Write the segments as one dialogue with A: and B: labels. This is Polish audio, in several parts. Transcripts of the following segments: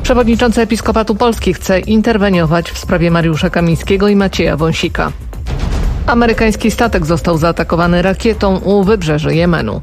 A: Przewodniczący Episkopatu Polski chce interweniować w sprawie Mariusza Kamińskiego i Macieja Wąsika. Amerykański statek został zaatakowany rakietą u wybrzeży Jemenu.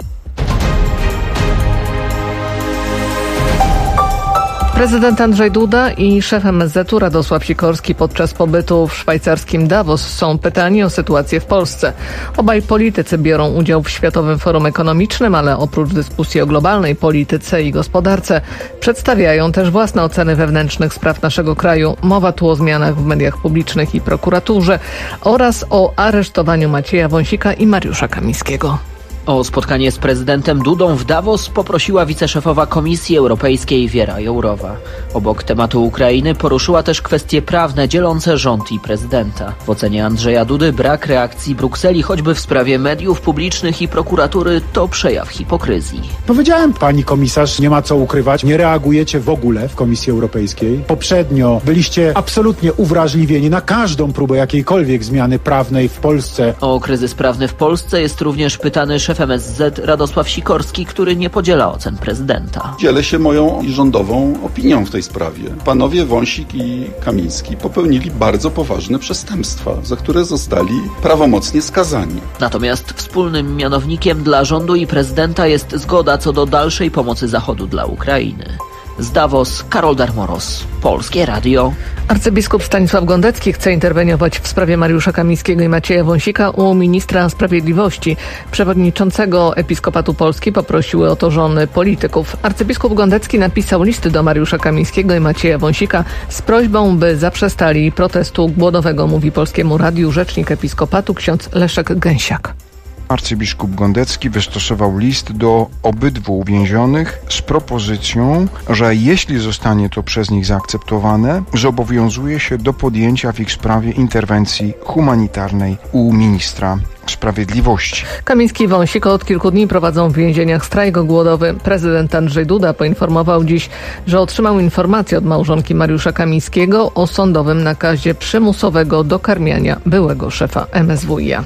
A: Prezydent Andrzej Duda i szef MSZ-u Radosław Sikorski podczas pobytu w szwajcarskim Davos są pytani o sytuację w Polsce. Obaj politycy biorą udział w Światowym Forum Ekonomicznym, ale oprócz dyskusji o globalnej polityce i gospodarce przedstawiają też własne oceny wewnętrznych spraw naszego kraju. Mowa tu o zmianach w mediach publicznych i prokuraturze oraz o aresztowaniu Macieja Wąsika i Mariusza Kamińskiego.
B: O spotkanie z prezydentem Dudą w Davos poprosiła wiceszefowa Komisji Europejskiej Wiera Jourowa. Obok tematu Ukrainy poruszyła też kwestie prawne dzielące rząd i prezydenta. W ocenie Andrzeja Dudy brak reakcji Brukseli, choćby w sprawie mediów publicznych i prokuratury, to przejaw hipokryzji.
C: Powiedziałem, pani komisarz, nie ma co ukrywać, nie reagujecie w ogóle w Komisji Europejskiej. Poprzednio byliście absolutnie uwrażliwieni na każdą próbę jakiejkolwiek zmiany prawnej w Polsce.
B: O kryzys prawny w Polsce jest również pytany szef MSZ Radosław Sikorski, który nie podziela ocen prezydenta.
D: Dzielę się moją i rządową opinią w tej sprawie. Panowie Wąsik i Kamiński popełnili bardzo poważne przestępstwa, za które zostali prawomocnie skazani.
B: Natomiast wspólnym mianownikiem dla rządu i prezydenta jest zgoda co do dalszej pomocy Zachodu dla Ukrainy. Z Davos, Karol Darmoros, Polskie Radio.
A: Arcybiskup Stanisław Gondecki chce interweniować w sprawie Mariusza Kamińskiego i Macieja Wąsika u ministra sprawiedliwości. Przewodniczącego Episkopatu Polski poprosiły o to żony polityków. Arcybiskup Gondecki napisał list do Mariusza Kamińskiego i Macieja Wąsika z prośbą, by zaprzestali protestu głodowego, mówi Polskiemu Radiu rzecznik Episkopatu ksiądz Leszek Gęsiak.
E: Arcybiskup Gondecki wystosował list do obydwu uwięzionych z propozycją, że jeśli zostanie to przez nich zaakceptowane, zobowiązuje się do podjęcia w ich sprawie interwencji humanitarnej u ministra sprawiedliwości.
A: Kamiński i Wąsik od kilku dni prowadzą w więzieniach strajk głodowy. Prezydent Andrzej Duda poinformował dziś, że otrzymał informację od małżonki Mariusza Kamińskiego o sądowym nakazie przymusowego dokarmiania byłego szefa MSWiA.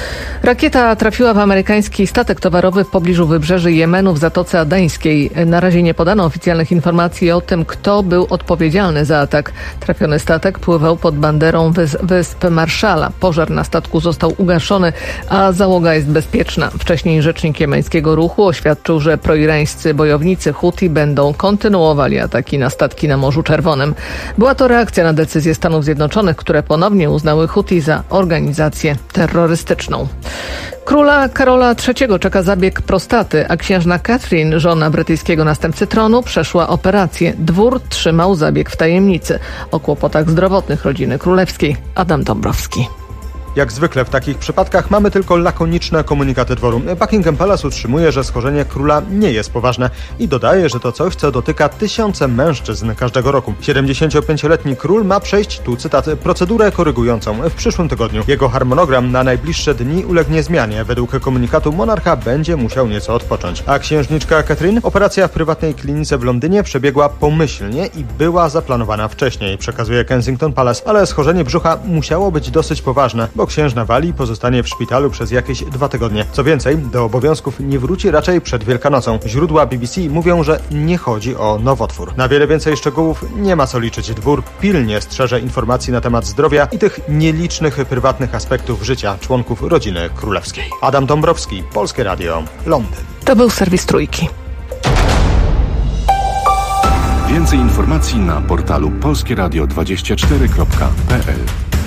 A: Rakieta trafiła w amerykański statek towarowy w pobliżu wybrzeży Jemenu w Zatoce Adeńskiej. Na razie nie podano oficjalnych informacji o tym, kto był odpowiedzialny za atak. Trafiony statek pływał pod banderą wysp Marszala. Pożar na statku został ugaszony, a załoga jest bezpieczna. Wcześniej rzecznik jemeńskiego ruchu oświadczył, że proirańscy bojownicy Huti będą kontynuowali ataki na statki na Morzu Czerwonym. Była to reakcja na decyzję Stanów Zjednoczonych, które ponownie uznały Huti za organizację terrorystyczną. Króla Karola III czeka zabieg prostaty, a księżna Catherine, żona brytyjskiego następcy tronu, przeszła operację. Dwór trzymał zabieg w tajemnicy. O kłopotach zdrowotnych rodziny królewskiej Adam Dąbrowski.
F: Jak zwykle w takich przypadkach mamy tylko lakoniczne komunikaty dworu. Buckingham Palace utrzymuje, że schorzenie króla nie jest poważne i dodaje, że to coś, co dotyka tysiące mężczyzn każdego roku. 75-letni król ma przejść, tu cytat, procedurę korygującą w przyszłym tygodniu. Jego harmonogram na najbliższe dni ulegnie zmianie. Według komunikatu monarcha będzie musiał nieco odpocząć. A księżniczka Catherine? Operacja w prywatnej klinice w Londynie przebiegła pomyślnie i była zaplanowana wcześniej, przekazuje Kensington Palace, ale schorzenie brzucha musiało być dosyć poważne, bo księżna Walii pozostanie w szpitalu przez jakieś 2 tygodnie. Co więcej, do obowiązków nie wróci raczej przed Wielkanocą. Źródła BBC mówią, że nie chodzi o nowotwór. Na wiele więcej szczegółów nie ma co liczyć. Dwór pilnie strzeże informacji na temat zdrowia i tych nielicznych prywatnych aspektów życia członków rodziny królewskiej. Adam Dąbrowski, Polskie Radio, Londyn.
A: To był serwis Trójki.
G: Więcej informacji na portalu polskieradio24.pl.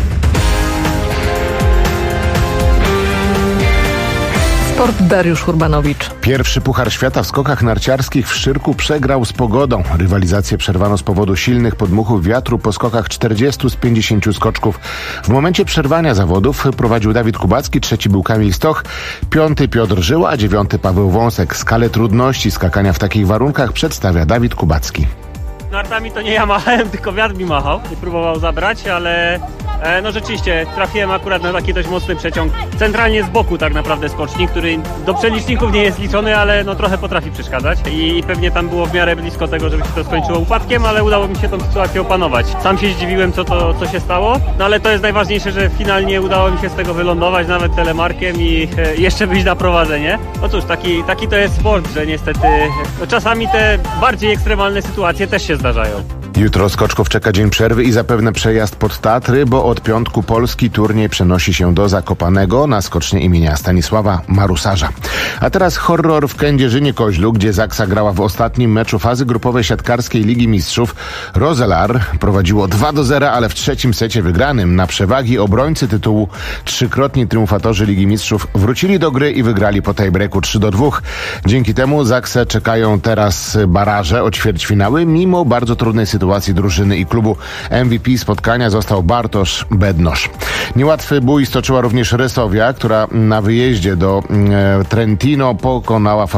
A: Sport Dariusz Urbanowicz.
H: Pierwszy Puchar Świata w skokach narciarskich w Szczyrku przegrał z Pogodą. Rywalizację przerwano z powodu silnych podmuchów wiatru po skokach 40 z 50 skoczków. W momencie przerwania zawodów prowadził Dawid Kubacki, trzeci był Kamil Stoch, 5. Piotr Żyła, a 9. Paweł Wąsek. Skalę trudności skakania w takich warunkach przedstawia Dawid Kubacki.
I: Nartami to nie ja machałem, tylko wiatr mi machał i próbował zabrać, ale no rzeczywiście trafiłem akurat na taki dość mocny przeciąg. Centralnie z boku tak naprawdę skoczni, który do przeliczników nie jest liczony, ale no trochę potrafi przeszkadzać i pewnie tam było w miarę blisko tego, żeby się to skończyło upadkiem, ale udało mi się tą sytuację opanować. Sam się zdziwiłem, co się stało, no ale to jest najważniejsze, że finalnie udało mi się z tego wylądować, nawet telemarkiem i jeszcze wyjść na prowadzenie. No cóż, taki to jest sport, że niestety no czasami te bardziej ekstremalne sytuacje też się zdarzają.
H: Jutro skoczków czeka dzień przerwy i zapewne przejazd pod Tatry, bo od piątku polski turniej przenosi się do Zakopanego na skocznie imienia Stanisława Marusarza. A teraz horror w Kędzierzynie-Koźlu, gdzie Zaksa grała w ostatnim meczu fazy grupowej siatkarskiej Ligi Mistrzów. Rozelar prowadziło 2-0, ale w trzecim secie wygranym na przewagi obrońcy tytułu trzykrotni triumfatorzy Ligi Mistrzów wrócili do gry i wygrali po tiebreaku 3-2. Dzięki temu Zaksę czekają teraz baraże o ćwierćfinały, mimo bardzo trudnej sytuacji drużyny i klubu. MVP spotkania został Bartosz Bednosz. Niełatwy bój stoczyła również Resowia, która na wyjeździe do Trentino pokonała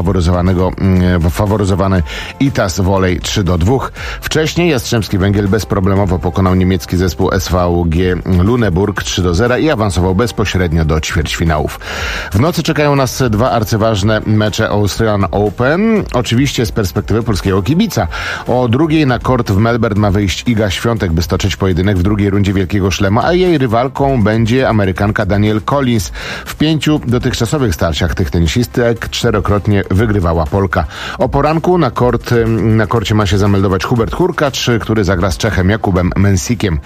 H: faworyzowany Itas Volley 3-2. Wcześniej Jastrzębski Węgiel bezproblemowo pokonał niemiecki zespół SVG Luneburg 3-0 i awansował bezpośrednio do ćwierćfinałów. W nocy czekają nas dwa arcyważne mecze Australian Open, oczywiście z perspektywy polskiego kibica. O drugiej na kort w Melbourne ma wyjść Iga Świątek, by stoczyć pojedynek w drugiej rundzie Wielkiego Szlema, a jej rywalką będzie Amerykanka Danielle Collins. W 5 dotychczasowych starciach tych tenisistek 4-krotnie wygrywała Polka. O poranku na korcie ma się zameldować Hubert Hurkacz, który zagra z Czechem Jakubem Mensikiem.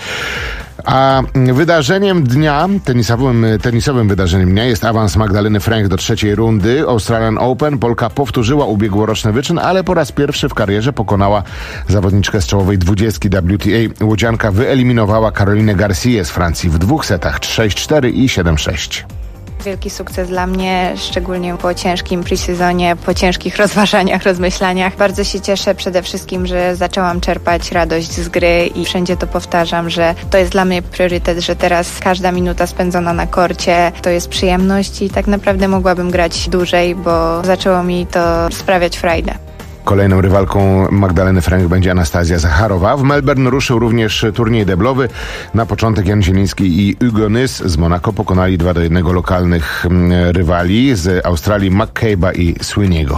H: A wydarzeniem dnia, tenisowym wydarzeniem dnia jest awans Magdaleny Fręch do trzeciej rundy Australian Open. Polka powtórzyła ubiegłoroczny wyczyn, ale po raz pierwszy w karierze pokonała zawodniczkę z czołowej 20 WTA. Łodzianka wyeliminowała Carolinę Garcję z Francji w 2 setach 6-4 i 7-6.
J: Wielki sukces dla mnie, szczególnie po ciężkim pre-sezonie, po ciężkich rozważaniach, rozmyślaniach. Bardzo się cieszę przede wszystkim, że zaczęłam czerpać radość z gry i wszędzie to powtarzam, że to jest dla mnie priorytet, że teraz każda minuta spędzona na korcie to jest przyjemność i tak naprawdę mogłabym grać dłużej, bo zaczęło mi to sprawiać frajdę.
H: Kolejną rywalką Magdaleny Fręch będzie Anastazja Zacharowa. W Melbourne ruszył również turniej deblowy. Na początek Jan Zieliński i Hugo Nys z Monako pokonali 2-1 lokalnych rywali z Australii McCabe'a i Sweeney'ego.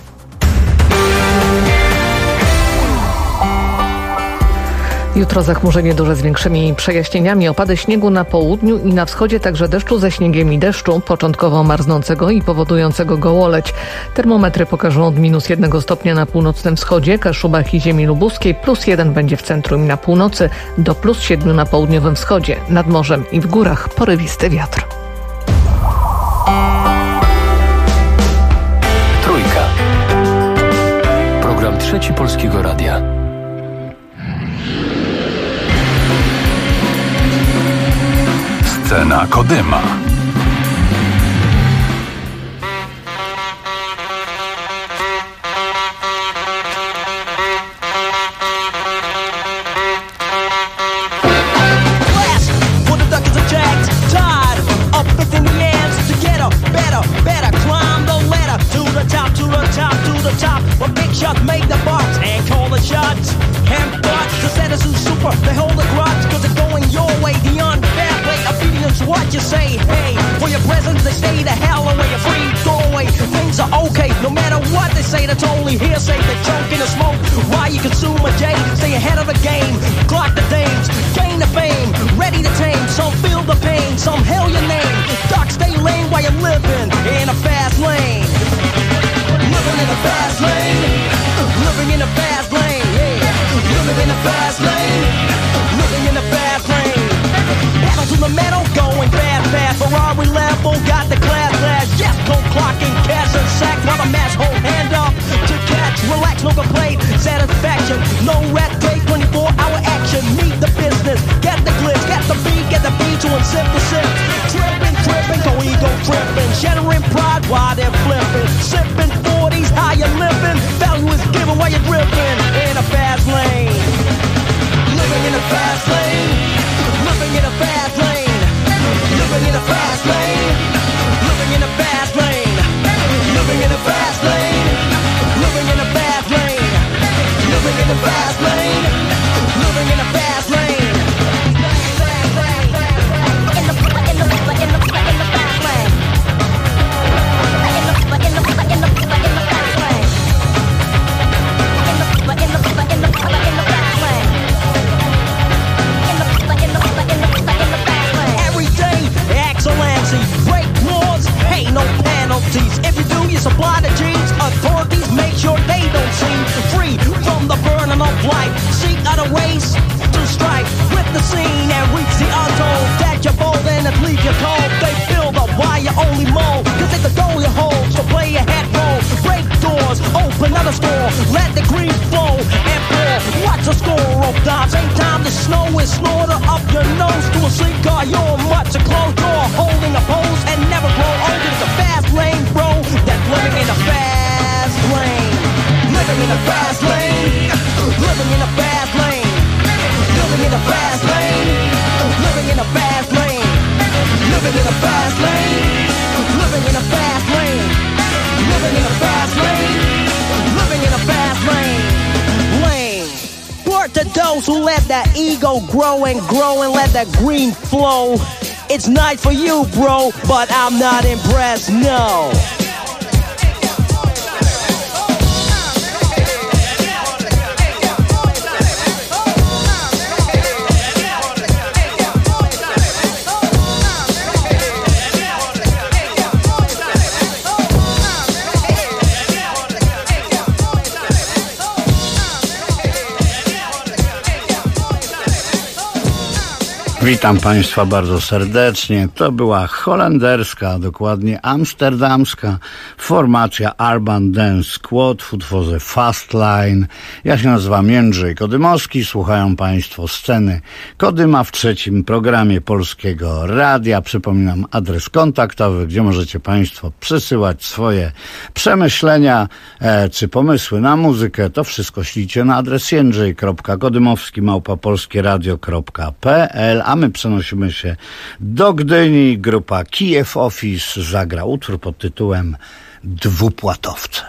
A: Jutro zachmurzenie duże z większymi przejaśnieniami, opady śniegu na południu i na wschodzie, także deszczu ze śniegiem i deszczu, początkowo marznącego i powodującego gołoleć. Termometry pokażą od -1 stopnia na północnym wschodzie, Kaszubach i ziemi lubuskiej, +1 będzie w centrum i na północy, do +7 na południowym wschodzie. Nad morzem i w górach porywisty wiatr.
G: Trójka. Program Trzeci Polskiego Radia. Scena Kodyma.
K: What you say, hey, for your presence they stay the hell away, you're free, go away, things are okay, no matter what they say, that's only hearsay, the junk in the smoke, why you consume a day, stay ahead of the game, clock the dames, gain the fame, ready to tame, some feel the pain, some hail your name, dark stay lane while you're living in a fast lane, living in a fast lane, living in a fast lane, yeah, living in a fast lane, living in a fast lane. Pedal to the metal, going fast, Ferrari level, got the class, yes, cold clocking, cash and sack, while the mass hold hand up to catch, relax, no complaint, satisfaction, no red tape, 24-hour action, meet the business, get the glitz, get the beat to sip the sip, tripping, go ego tripping, shattering pride while they're flipping, sipping 40s, how you living, value is given while you're dripping, in a fast lane, living in a fast lane, living in a fast lane, living in a fast lane, living in a fast lane, living in a fast lane, living in a fast lane, living in a fast lane, living in a fast lane. In the Same time the snow is slaughter up your nose to a sleek car. You're much a close door, holding a pose and never grow old. It's a fast lane, bro. That's living in a fast lane. Living in a fast lane. Living in a fast lane. Living in a fast lane. Living in a fast lane. Living in a fast lane. Living in a fast lane. Living in a fast lane. Living in a fast lane. Lane. Word to those who let that ego grow and let that green flow. It's night for you, bro, but I'm not impressed, no.
L: Witam Państwa bardzo serdecznie. To była holenderska, dokładnie amsterdamska formacja Urban Dance Squad w utworze Fast Line. Ja się nazywam Jędrzej Kodymowski. Słuchają Państwo sceny Kodyma w trzecim programie Polskiego Radia. Przypominam adres kontaktowy, gdzie możecie Państwo przesyłać swoje przemyślenia czy pomysły na muzykę. To wszystko ślijcie na adres jędrzej.kodymowski@polskieradio.pl. A my przenosimy się do Gdyni. Grupa Kiev Office zagra utwór pod tytułem Dwupłatowce.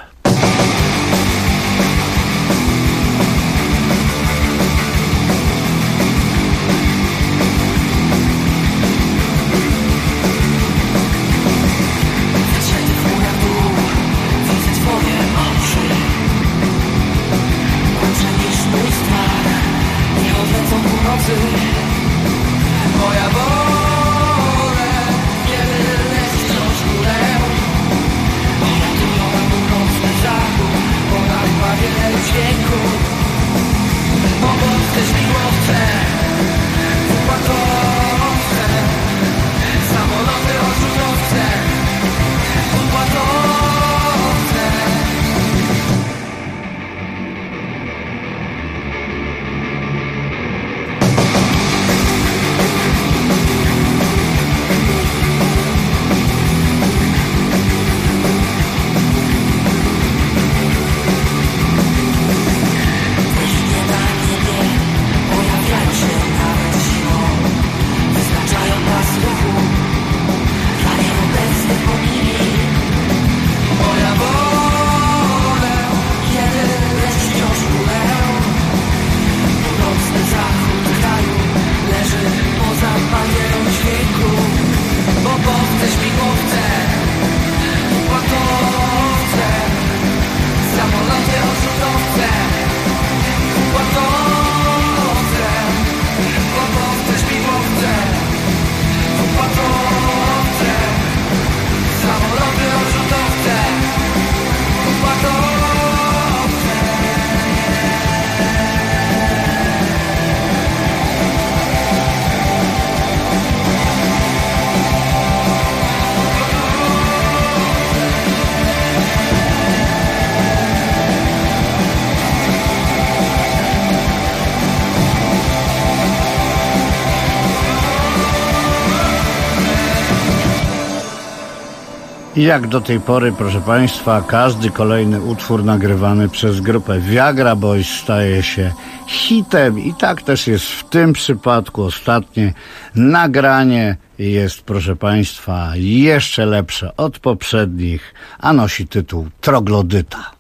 L: I jak do tej pory, proszę Państwa, każdy kolejny utwór nagrywany przez grupę Viagra Boys staje się hitem i tak też jest w tym przypadku. Ostatnie nagranie jest, proszę Państwa, jeszcze lepsze od poprzednich, a nosi tytuł Troglodyta.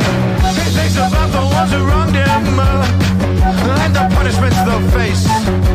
M: About the ones who wronged him and the punishments they'll face.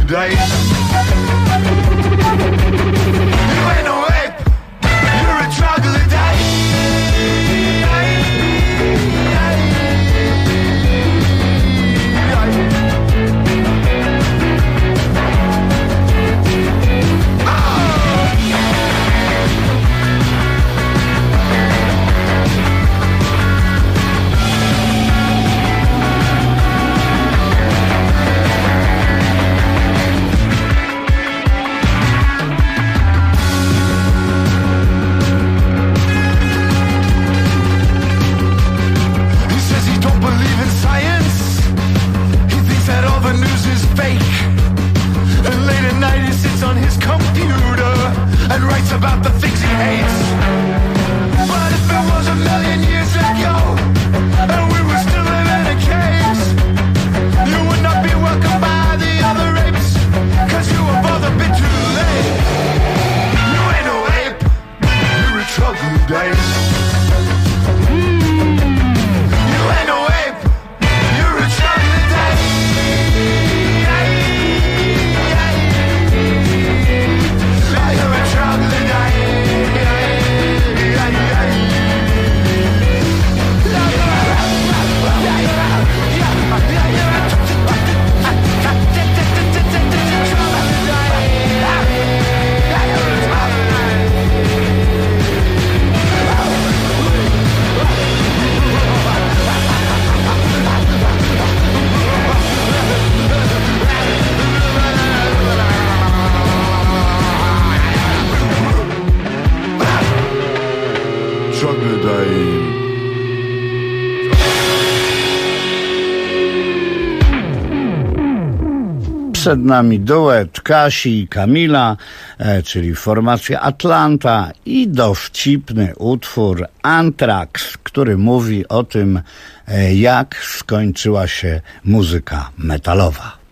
M: troglodyte. You ain't no ape, you're a troglodyte. And writes about the things he hates. But if it was a million years ago and we were still living in caves, you would not be welcomed by the other apes, 'cause you were both a bit too late. You ain't no ape, you're a troglodyte. You ain't no ape, you're a troglodyte.
L: Przed nami duet Kasi i Kamila, czyli formacja Atlanta, i dowcipny utwór Anthrax, który mówi o tym, jak skończyła się muzyka metalowa.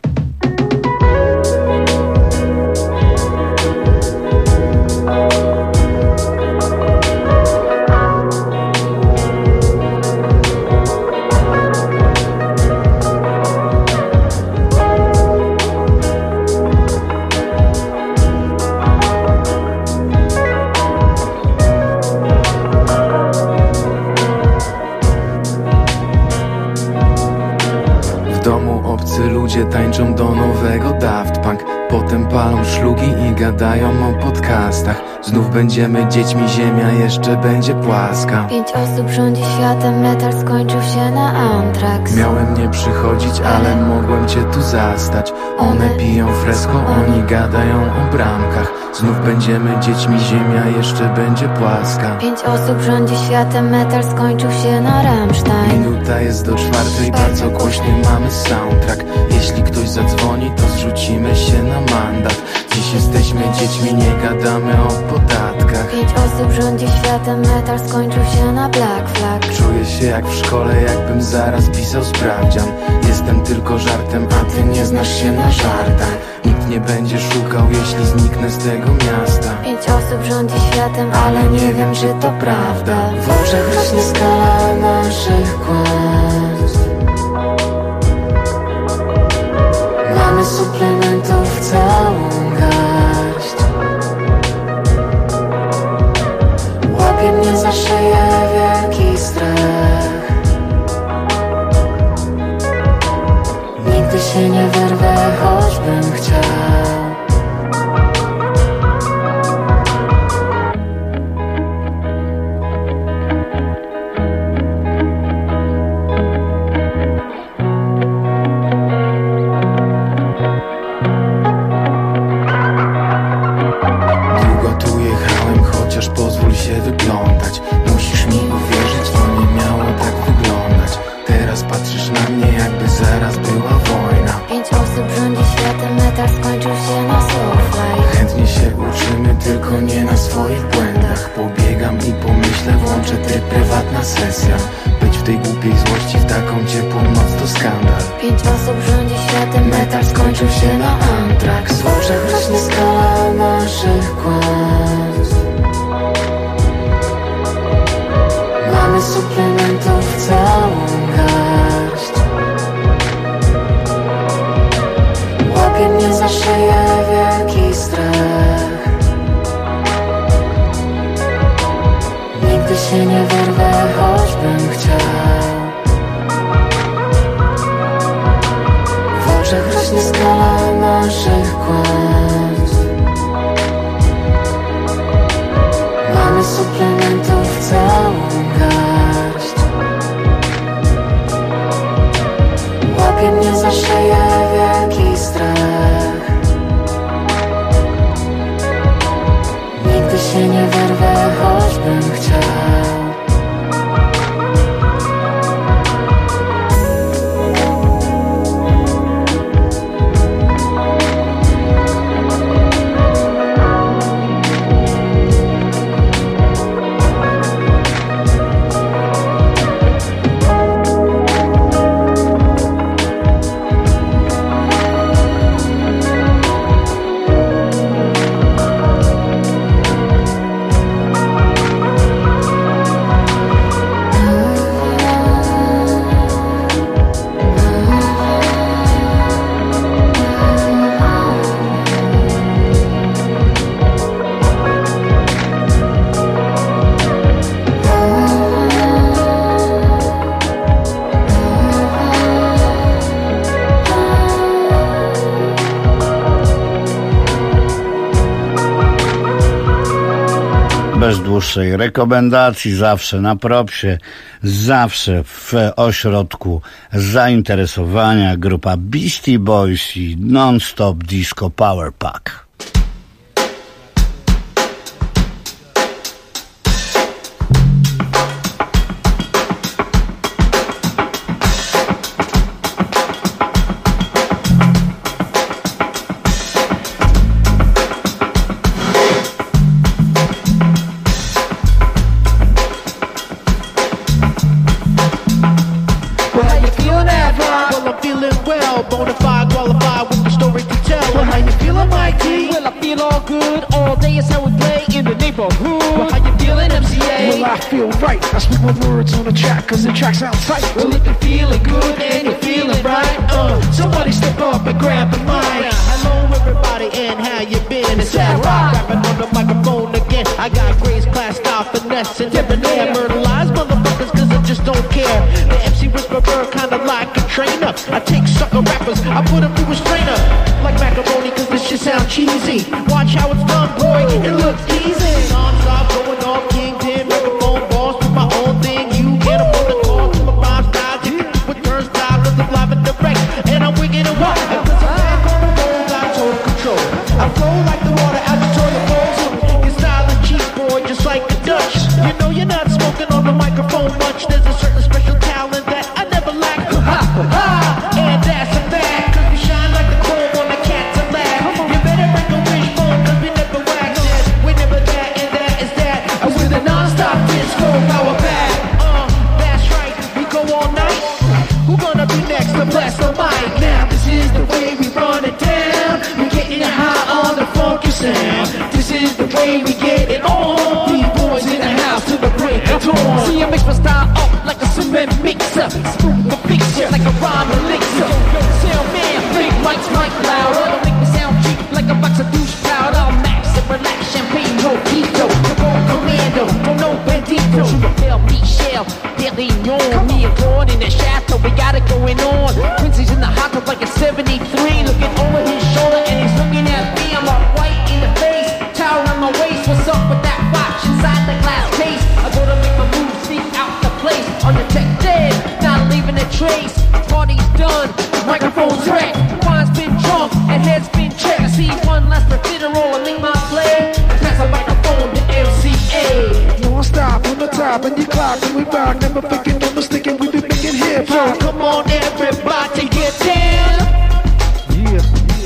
N: Ludzie tańczą do nowego Daft Punk, potem palą szlugi i gadają o podcastach. Znów będziemy dziećmi, ziemia jeszcze będzie płaska.
O: 5 osób rządzi światem, metal skończył się na Anthrax.
N: Miałem nie przychodzić, ale mogłem cię tu zastać. One piją fresco, oni gadają o bramkach. Znów będziemy dziećmi, ziemia jeszcze będzie płaska.
O: 5 osób rządzi światem, metal skończył się na Rammstein.
N: Minuta jest do 4, bardzo głośny mamy soundtrack. Jeśli ktoś zadzwoni, to zrzucimy się na mandat. Dziś jesteśmy dziećmi, nie gadamy o podatkach.
O: 5 osób rządzi światem, metal skończył się na Black Flag.
N: Czuję się jak w szkole, jakbym zaraz pisał sprawdzian. Jestem tylko żartem, a ty nie znasz się na żartach. Nikt nie będzie szukał, jeśli zniknę z tego miasta.
O: 5 osób rządzi światem, ale nie wiem, czy to prawda.
N: W oczach rośnie skala naszych kłamstw. Mamy suplementów całą garść. Łapie mnie za szyję wielki strach. Nigdy się nie wyrwę, choćbym chciał. Wyglądać. Musisz mi uwierzyć, to nie miało tak wyglądać. Teraz patrzysz na mnie, jakby zaraz była wojna.
O: 5 osób rządzi światem, metal skończył się na Soulfly.
N: Chętnie się uczymy, tylko nie na swoich błędach. Pobiegam i pomyślę, włączę tryb prywatna sesja. Być w tej głupiej złości, w taką ciepłą noc to skandal.
O: 5 osób rządzi światem, metal skończył się na Anthrax.
N: W oczach rośnie skala naszych kłamstw. Mamy suplementów całą garść. Łapie mnie za szyję
L: Bez dłuższej rekomendacji, zawsze na propsie, zawsze w ośrodku zainteresowania grupa Beastie Boys i Non-Stop Disco Power Pack.
P: I speak my words on the track cause the track sounds tight. Well, if you're feeling good and you're feeling right, somebody step up and grab the mic. Hello everybody and how you been? It's that rock rapping on the microphone again. I got grades, class, style, finesse, and debonair. Murderize motherfuckers cause I just don't care. The MC whisperer kinda like a trainer. I take sucker rappers, I put them through a strainer. Like macaroni cause this shit sound cheesy. Watch how it's done, boy, it looks easy. Non-stop going off, King Tim, microphone balls. My own thing, you get up on the call to my bomb style, you with turnstile, cause I'm live and direct, and I'm wicked and wild, and cause I'm back on the road, got total control, I flow like the water out the toilet bowl, so your style is cheap, boy, just like the Dutch, you know you're not smoking on the microphone much, there's a certain special talent that I never lack, and that's a fact, cause we shine like the chrome on the cat's a lab, you better break a wishbone, cause we never wax it, we never that, and that is that, with a non-stop disco power back. That's right, we go all night. Who gonna be next to bless the mic? Now this is the way we run it down. We're getting high on the funky sound. This is the way we get it on. B-boys in the house to the break of dawn. See, I mix my style up like a cement mixer. Smooth the picture like a rhyme elixir. Sound man, big mics, mic louder. Don't make me sound cheap like a box of douche powder. I'll max and relax, champagne, no Tito. Commando, no bandito. Tell Michelle, Perignon. Me and Gordon in the chateau, we got it going on. Quincy's in the hot tub like a 73. Looking over his shoulder and he's looking at me. I'm all white in the face, towel on my waist. What's up with that watch inside the glass case? I go to make my move, sneak out the place. On the tech dead, not leaving a trace. Party's done, microphone's wrecked. Wine's been drunk and head's been checked. I see one last repeater roll and leave my play. Pass a microphone to MCA. No stop on the top and you clock and we rock. Never picking, no mistaken, we be making hip hop.
K: Come on everybody get down.
P: Yeah.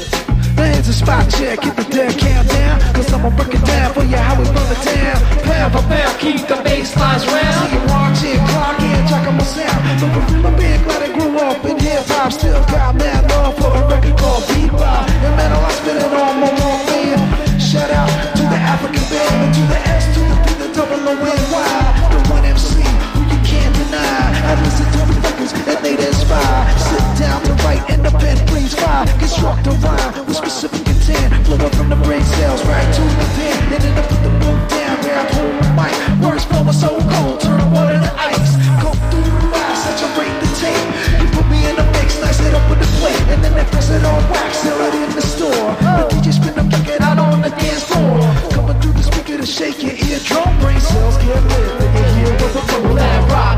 P: Now here's a spot check, get the damn countdown. Cause I'ma break it down for you how we run the town. Pound for pound, keep the bass lines round. See you watch it, clock in, check on my sound. But from a big glad I grew up in hip hop. Still got mad love for a record called Bebop. And man, I spit it on my walkman. Shout out to the African band, and to the S, to the P, the double O-N-Y. The one MC who you can't deny. I listen to the records and they inspire. Sit down to write and the pen brings fire. Construct a rhyme with specific intent. Flow up from the brain cells right to the pen. Then I put the book down where I hold the mic. Words flowing so cold, turn water to ice. Go through the ride, saturate the tape. You put me in the mix, nice it up with the plate. And then they press it on wax, sell it in the store. The DJ spin the record out on the dance floor. Coming through the speaker to shake your eardrum. Brain cells get lit, and you hear what the bubble that rock.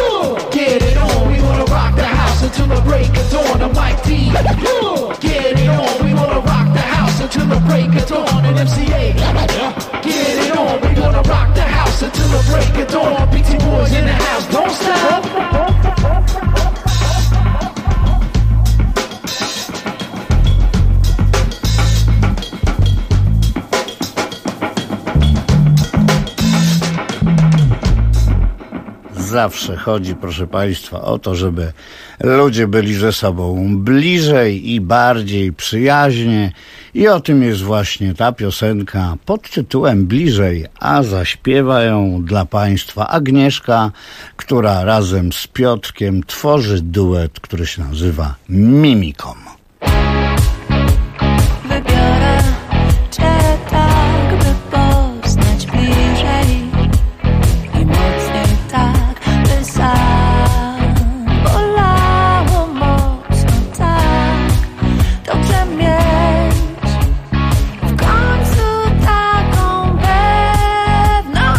P: Get it on, we wanna rock the house until the break of dawn. I'm Mike D. Get it on, we wanna rock the house until the break of dawn. And MCA. Get it on, we wanna rock the house until the break of dawn. BT Boys in the house, don't stop.
L: Zawsze chodzi, proszę Państwa, o to, żeby ludzie byli ze sobą bliżej i bardziej przyjaźnie. I o tym jest właśnie ta piosenka pod tytułem Bliżej, a zaśpiewa ją dla Państwa Agnieszka, która razem z Piotrkiem tworzy duet, który się nazywa Mimikom.
O: Wybiorę Cię tak, by poznać bliżej i mocniej tak, by zabolało mocno tak. Dobrze mieć w końcu taką pewną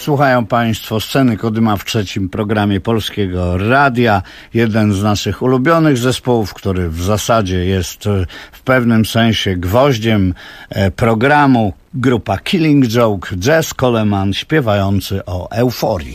L: Słuchają Państwo Sceny Kodyma w trzecim programie Polskiego Radia. Jeden z naszych ulubionych zespołów, który w zasadzie jest w pewnym sensie gwoździem programu. Grupa Killing Joke, Jazz Coleman śpiewający o euforii.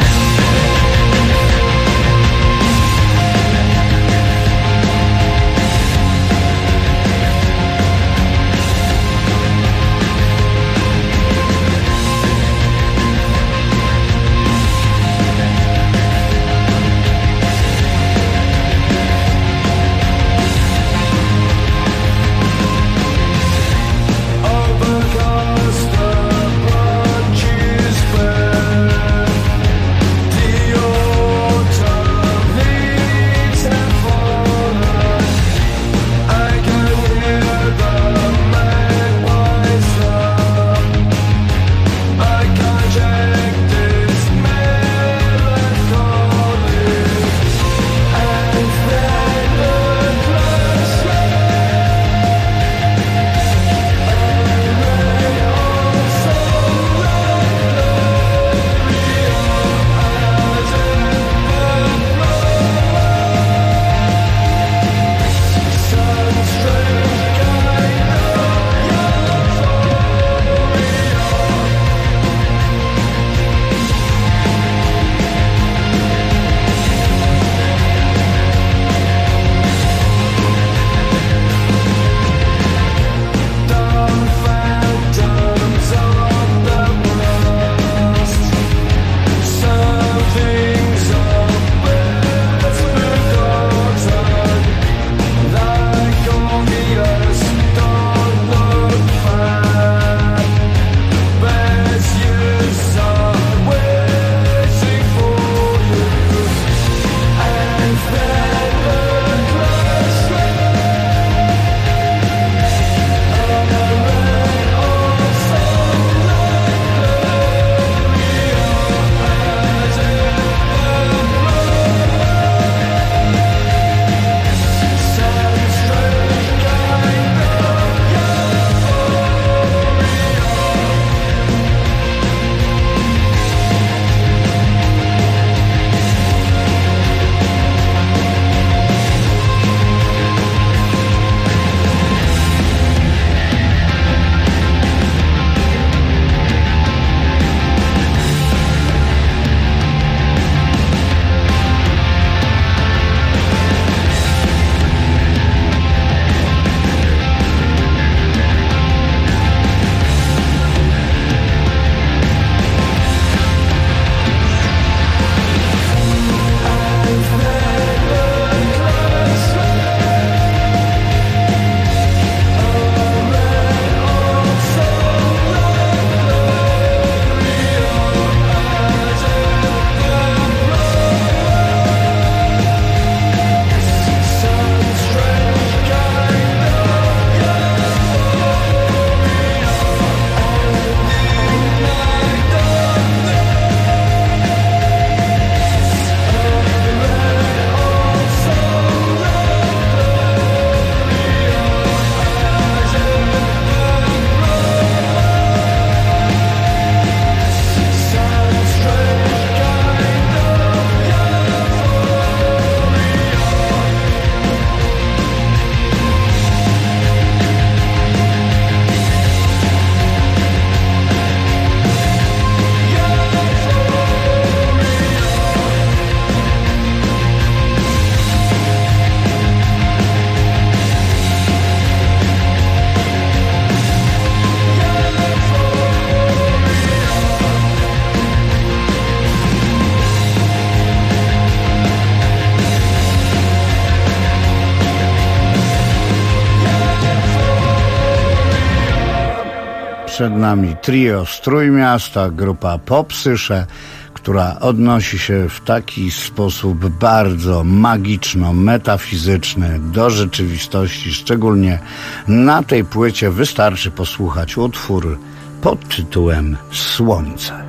L: Przed nami trio z Trójmiasta, grupa Popsysze, która odnosi się w taki sposób bardzo magiczno-metafizyczny do rzeczywistości. Szczególnie na tej płycie wystarczy posłuchać utwór pod tytułem Słońce.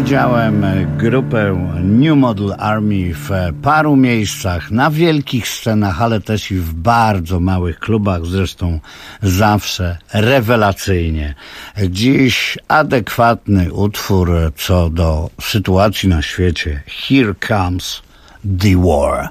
L: Widziałem grupę New Model Army w paru miejscach, na wielkich scenach, ale też i w bardzo małych klubach, zresztą zawsze rewelacyjnie. Dziś adekwatny utwór co do sytuacji na świecie. Here Comes the War.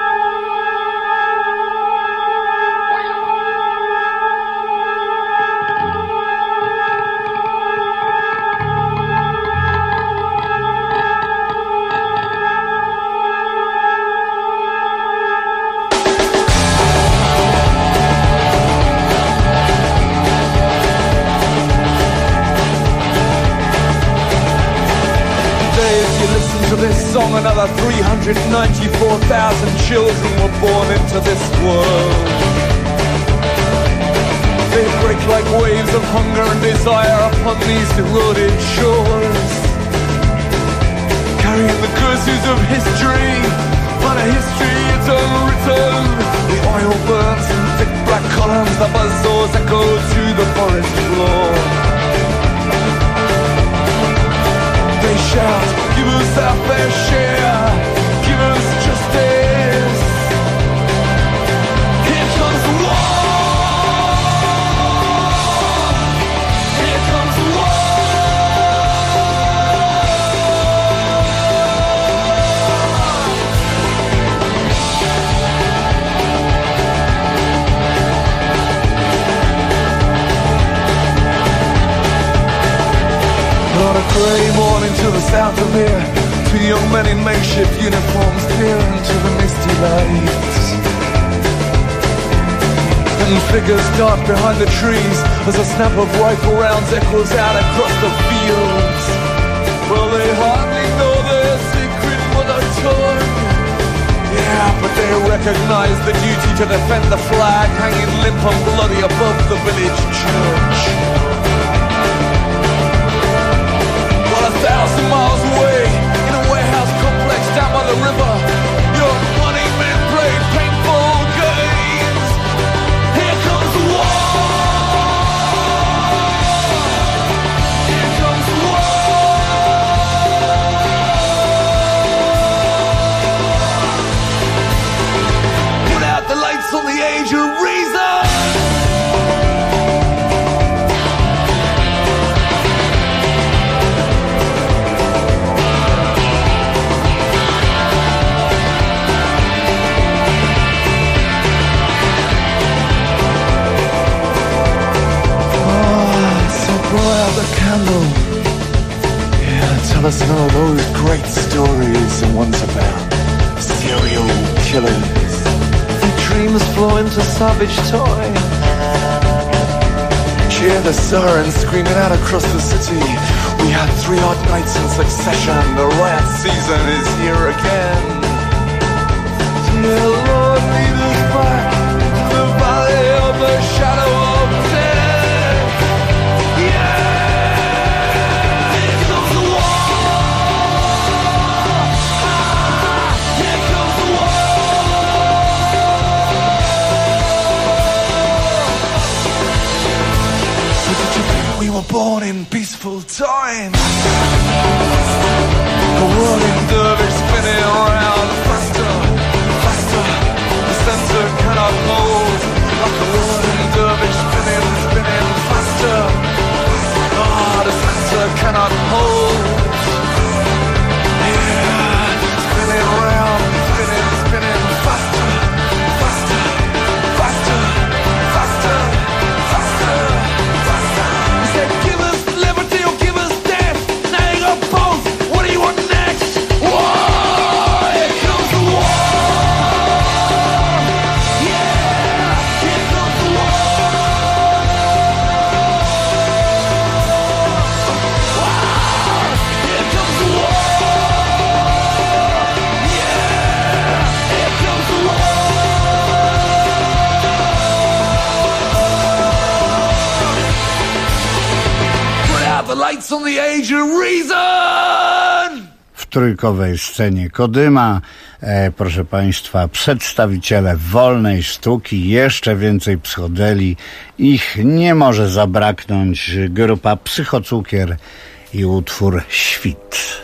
Q: Song, another 394,000 children were born into this world. They break like waves of hunger and desire upon these eroded shores, carrying the curses of history, but a history it's unwritten. The oil burns in thick black columns, the buzzsaws echo to the forest floor. They shout, give us our fair share, give us justice. Here comes the war, here comes the On a grey morning to the south of here, two young men in makeshift uniforms peer into the misty lights, and figures dart behind the trees as a snap of rifle rounds echoes out across the fields. Well, they hardly know their secret mother tongue, yeah, but they recognize the duty to defend the flag hanging limp and bloody above the village church. 1,000 miles away, in a warehouse complex down by the river, your money men play painful games. Here comes the war, here comes the war. Put out the lights on the age of reason. Blow out the candle. Yeah, tell us all those great stories, the ones about serial killers. The dreams flow into savage toy. Hear the sirens screaming out across the city. We had 3 odd nights in succession. The riot season is here again. Dear Lord, lead us back to the valley of the shadow of death. We were born in peaceful times. A whirling dervish spinning around faster, faster. The center cannot hold. Like a whirling dervish spinning, spinning faster. Ah, the center cannot hold. Yeah, spinning around, spinning, spinning faster, faster, faster, faster, faster. Give us liberty or give us death. Now you got both. What do you want next? War! Here comes the war! Yeah! Here comes the war! Wow! Here comes the war! Yeah! Here comes the war! The lights on the age of reason!
L: W trójkowej scenie Kodyma, proszę Państwa, przedstawiciele wolnej sztuki, jeszcze więcej psychodeli, ich nie może zabraknąć, grupa Psychocukier i utwór Świt.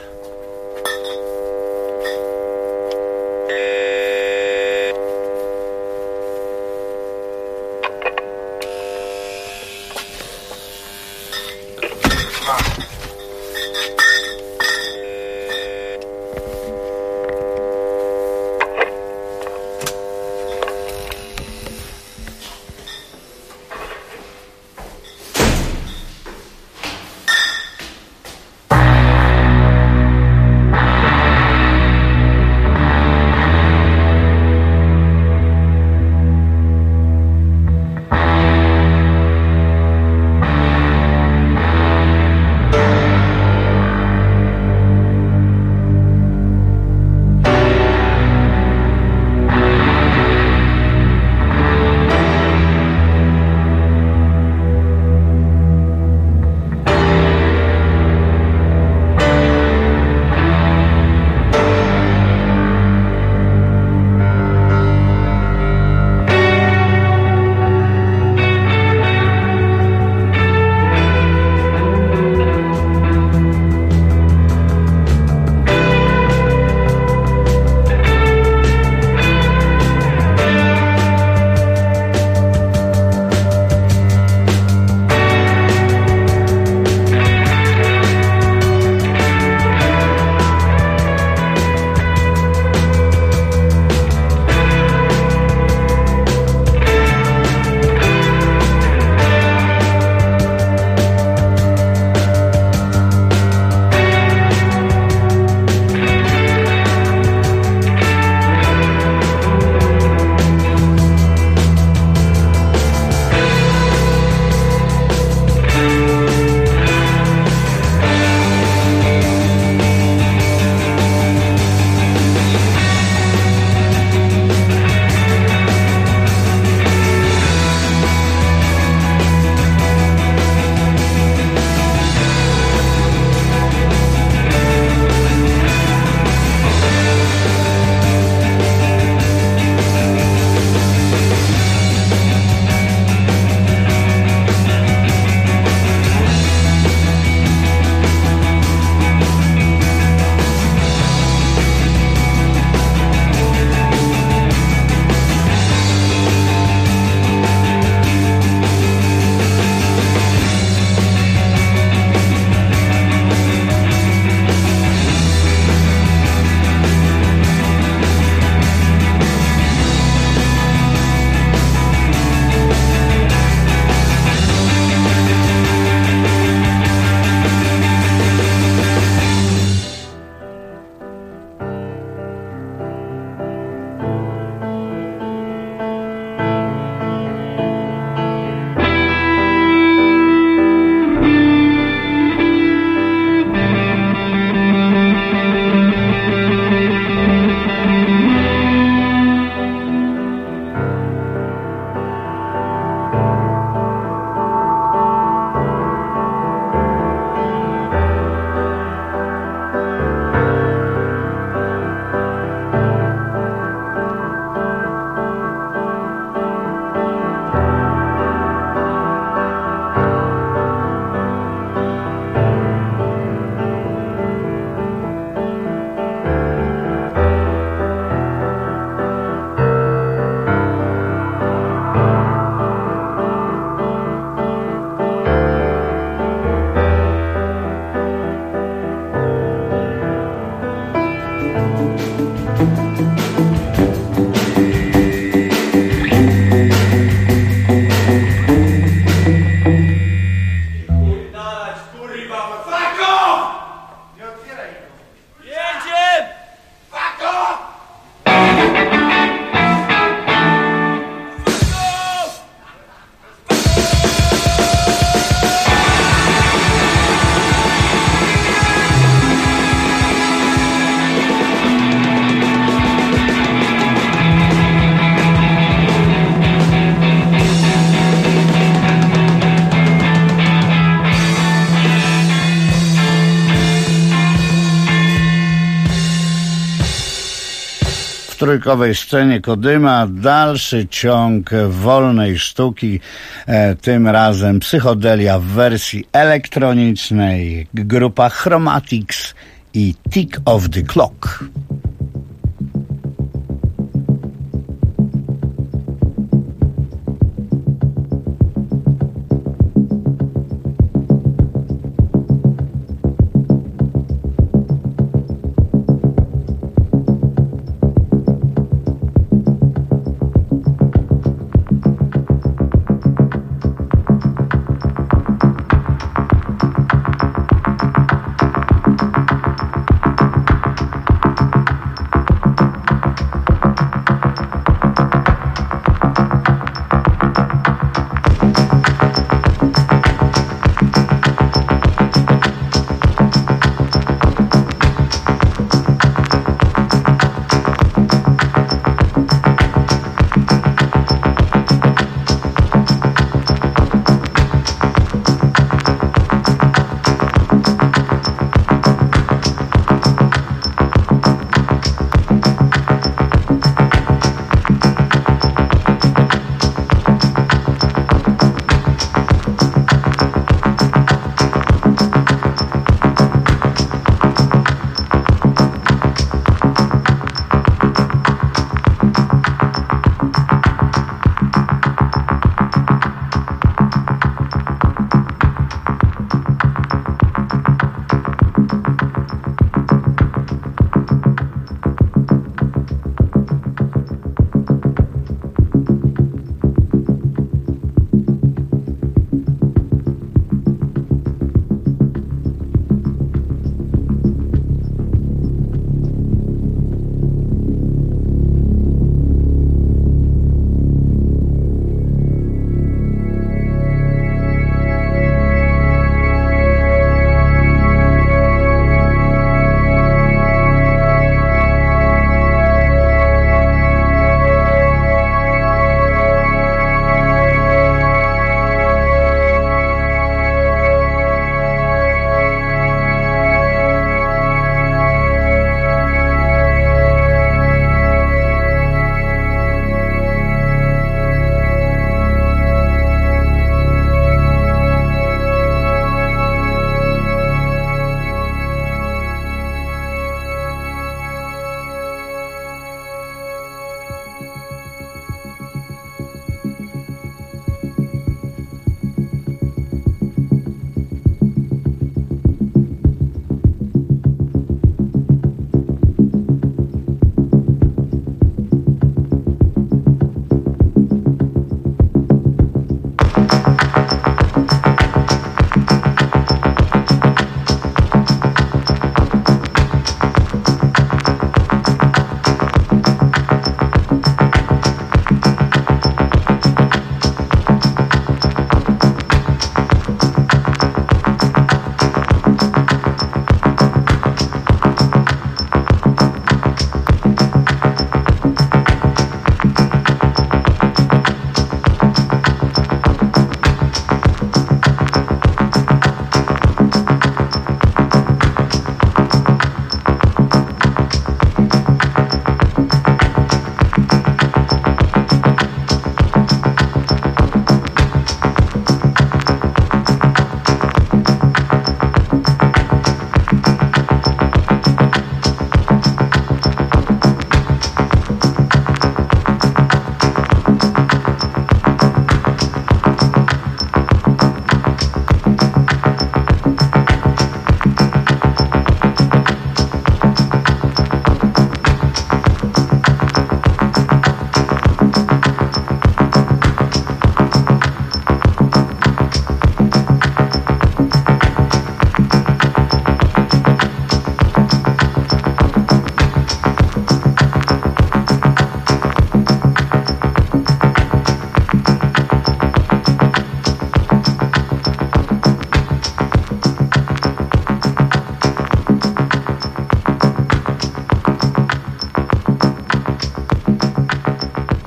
L: trójkowej scenie Kodyma dalszy ciąg wolnej sztuki, tym razem psychodelia w wersji elektronicznej, grupa Chromatics i Tick of the Clock.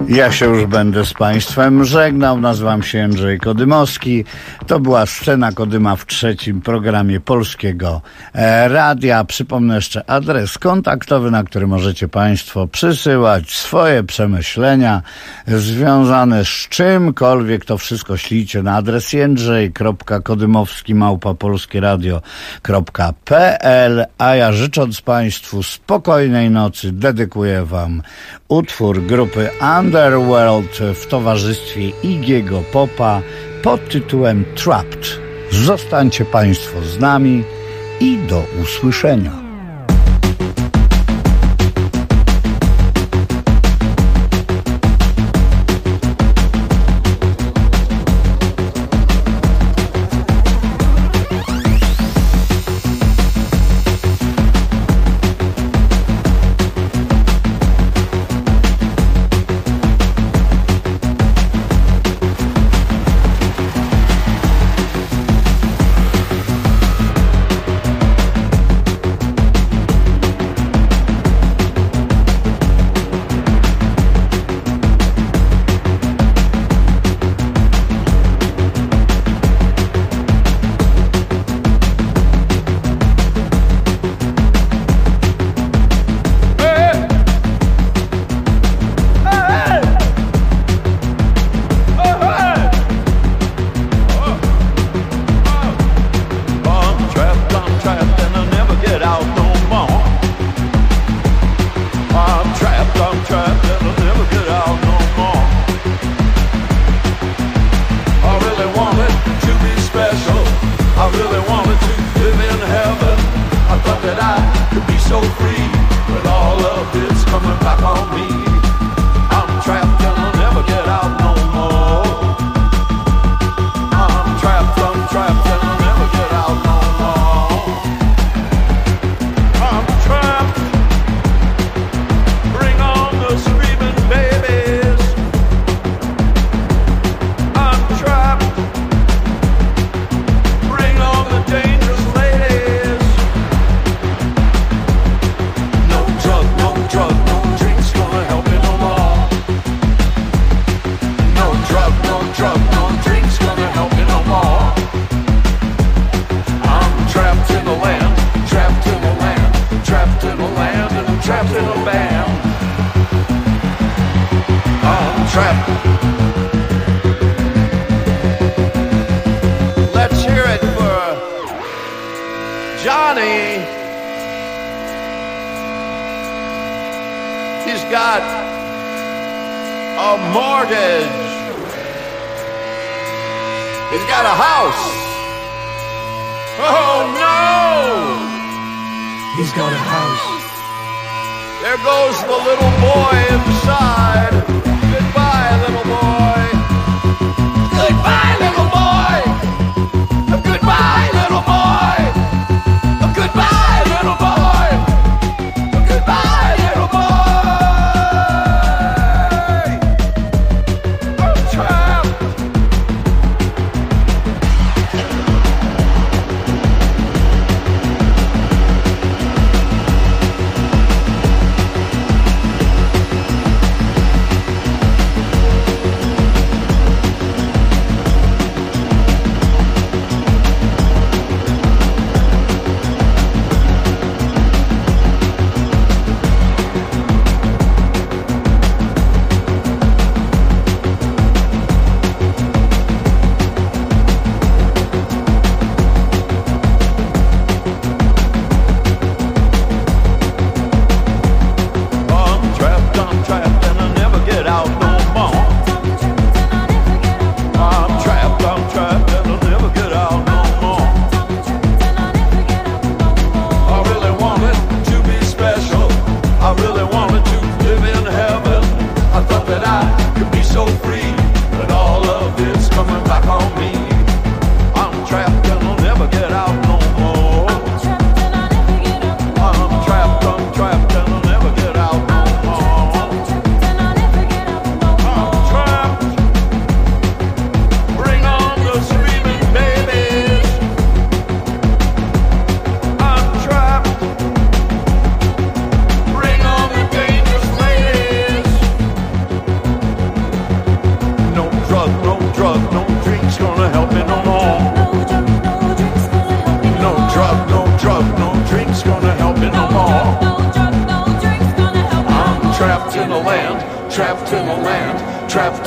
L: Ja się już będę z Państwem żegnał. Nazywam się Jędrzej Kodymowski. To była Scena Kodyma w trzecim programie Polskiego Radia. Przypomnę jeszcze adres kontaktowy, na który możecie Państwo przysyłać swoje przemyślenia związane z czymkolwiek. To wszystko ślijcie na adres jędrzej.kodymowski@polskieradio.pl. A ja, życząc Państwu spokojnej nocy, dedykuję Wam utwór grupy Underworld w towarzystwie Iggy'ego Popa pod tytułem Trapped. Zostańcie Państwo z nami i do usłyszenia.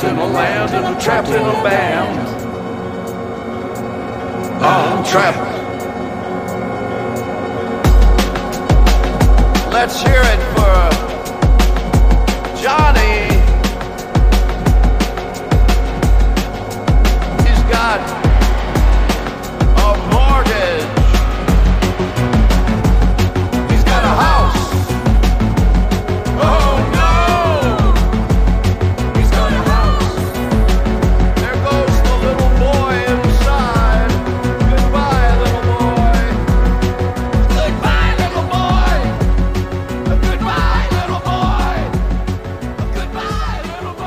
M: trapped in a land and I'm trapped in a band. I'm trapped. Let's hear it